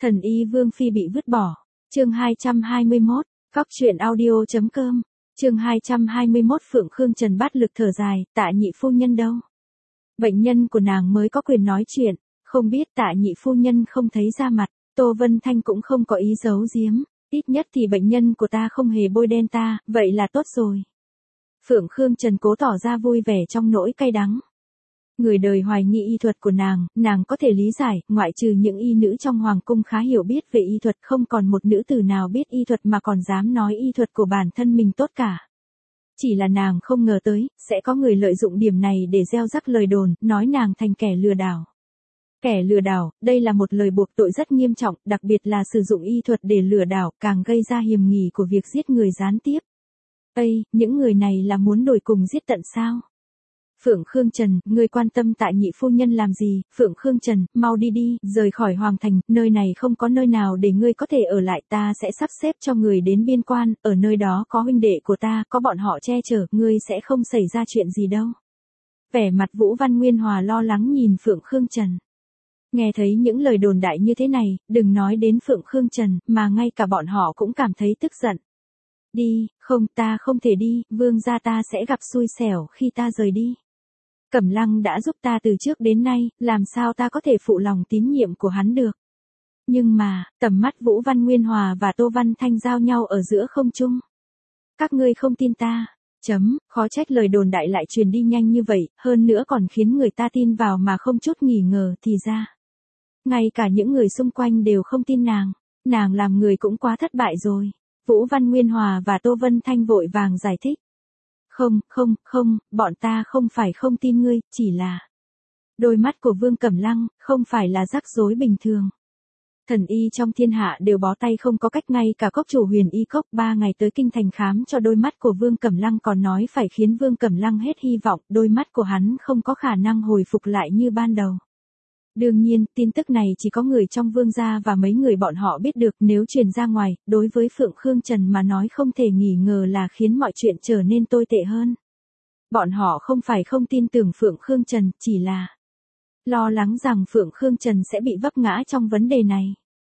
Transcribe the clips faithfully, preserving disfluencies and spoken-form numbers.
Thần y Vương Phi bị vứt bỏ. Chương hai trăm hai mươi mốt, Cóc truyện audio chấm com. Chương hai trăm hai mươi mốt Phượng Khương Trần bát lực thở dài, Tạ nhị phu nhân đâu? Bệnh nhân của nàng mới có quyền nói chuyện, không biết Tạ nhị phu nhân không thấy ra mặt, Tô Vân Thanh cũng không có ý giấu giếm, ít nhất thì bệnh nhân của ta không hề bôi đen ta, vậy là tốt rồi. Phượng Khương Trần cố tỏ ra vui vẻ trong nỗi cay đắng. Người đời hoài nghi y thuật của nàng, nàng có thể lý giải, ngoại trừ những y nữ trong hoàng cung khá hiểu biết về y thuật, không còn một nữ tử nào biết y thuật mà còn dám nói y thuật của bản thân mình tốt cả. Chỉ là nàng không ngờ tới, sẽ có người lợi dụng điểm này để gieo rắc lời đồn, nói nàng thành kẻ lừa đảo. Kẻ lừa đảo, đây là một lời buộc tội rất nghiêm trọng, đặc biệt là sử dụng y thuật để lừa đảo, càng gây ra hiềm nghi của việc giết người gián tiếp. Ây, những người này là muốn đuổi cùng giết tận sao? Phượng Khương Trần, ngươi quan tâm Tạ nhị phu nhân làm gì? Phượng Khương Trần, mau đi đi, rời khỏi hoàng thành, nơi này không có nơi nào để ngươi có thể ở lại, ta sẽ sắp xếp cho người đến biên quan, ở nơi đó có huynh đệ của ta, có bọn họ che chở, ngươi sẽ không xảy ra chuyện gì đâu. Vẻ mặt Vũ Văn Nguyên Hòa lo lắng nhìn Phượng Khương Trần. Nghe thấy những lời đồn đại như thế này, đừng nói đến Phượng Khương Trần, mà ngay cả bọn họ cũng cảm thấy tức giận. Đi, không, ta không thể đi, vương gia ta sẽ gặp xui xẻo khi ta rời đi. Cẩm Lăng đã giúp ta từ trước đến nay, làm sao ta có thể phụ lòng tín nhiệm của hắn được. Nhưng mà, tầm mắt Vũ Văn Nguyên Hòa và Tô Văn Thanh giao nhau ở giữa không trung. Các ngươi không tin ta, chấm, khó trách lời đồn đại lại truyền đi nhanh như vậy, hơn nữa còn khiến người ta tin vào mà không chút nghi ngờ, thì ra. Ngay cả những người xung quanh đều không tin nàng, nàng làm người cũng quá thất bại rồi. Vũ Văn Nguyên Hòa và Tô Vân Thanh vội vàng giải thích. Không, không, không, bọn ta không phải không tin ngươi, chỉ là... Đôi mắt của Vương Cẩm Lăng, không phải là rắc rối bình thường. Thần y trong thiên hạ đều bó tay không có cách, ngay cả cốc chủ Huyền Y Cốc ba ngày tới kinh thành khám cho đôi mắt của Vương Cẩm Lăng còn nói phải khiến Vương Cẩm Lăng hết hy vọng, đôi mắt của hắn không có khả năng hồi phục lại như ban đầu. Đương nhiên, tin tức này chỉ có người trong vương gia và mấy người bọn họ biết được, nếu truyền ra ngoài, đối với Phượng Khương Trần mà nói không thể nghi ngờ là khiến mọi chuyện trở nên tồi tệ hơn. Bọn họ không phải không tin tưởng Phượng Khương Trần, chỉ là lo lắng rằng Phượng Khương Trần sẽ bị vấp ngã trong vấn đề này.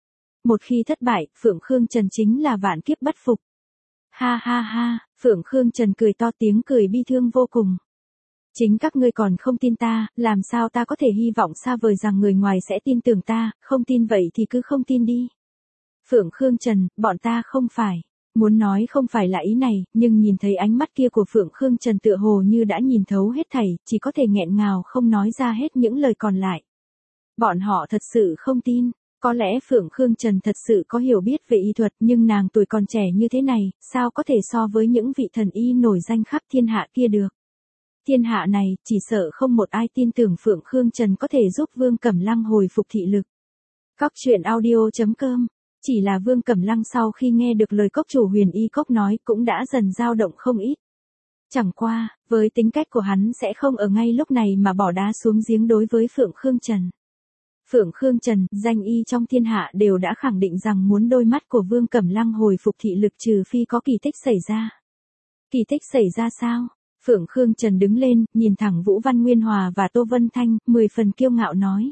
Một khi thất bại, Phượng Khương Trần chính là vạn kiếp bất phục. Ha ha ha, Phượng Khương Trần cười to, tiếng cười bi thương vô cùng. Chính các ngươi còn không tin ta, làm sao ta có thể hy vọng xa vời rằng người ngoài sẽ tin tưởng ta, không tin vậy thì cứ không tin đi. Phượng Khương Trần, bọn ta không phải, muốn nói không phải là ý này, nhưng nhìn thấy ánh mắt kia của Phượng Khương Trần tựa hồ như đã nhìn thấu hết thảy, chỉ có thể nghẹn ngào không nói ra hết những lời còn lại. Bọn họ thật sự không tin, có lẽ Phượng Khương Trần thật sự có hiểu biết về y thuật, nhưng nàng tuổi còn trẻ như thế này, sao có thể so với những vị thần y nổi danh khắp thiên hạ kia được. Thiên hạ này, chỉ sợ không một ai tin tưởng Phượng Khương Trần có thể giúp Vương Cẩm Lăng hồi phục thị lực. Cóc truyện audio chấm com. Chỉ là Vương Cẩm Lăng sau khi nghe được lời cốc chủ Huyền Y Cốc nói cũng đã dần dao động không ít. Chẳng qua, với tính cách của hắn sẽ không ở ngay lúc này mà bỏ đá xuống giếng đối với Phượng Khương Trần. Phượng Khương Trần, danh y trong thiên hạ đều đã khẳng định rằng muốn đôi mắt của Vương Cẩm Lăng hồi phục thị lực trừ phi có kỳ tích xảy ra. Kỳ tích xảy ra sao? Phượng Khương Trần đứng lên, nhìn thẳng Vũ Văn Nguyên Hòa và Tô Vân Thanh, mười phần kiêu ngạo nói.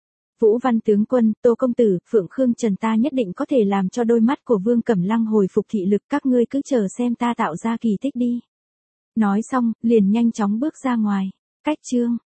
Vũ Văn tướng quân, Tô công tử, Phượng Khương Trần ta nhất định có thể làm cho đôi mắt của Vương Cẩm Lăng hồi phục thị lực, các ngươi cứ chờ xem ta tạo ra kỳ tích đi. Nói xong, liền nhanh chóng bước ra ngoài. Cách chương.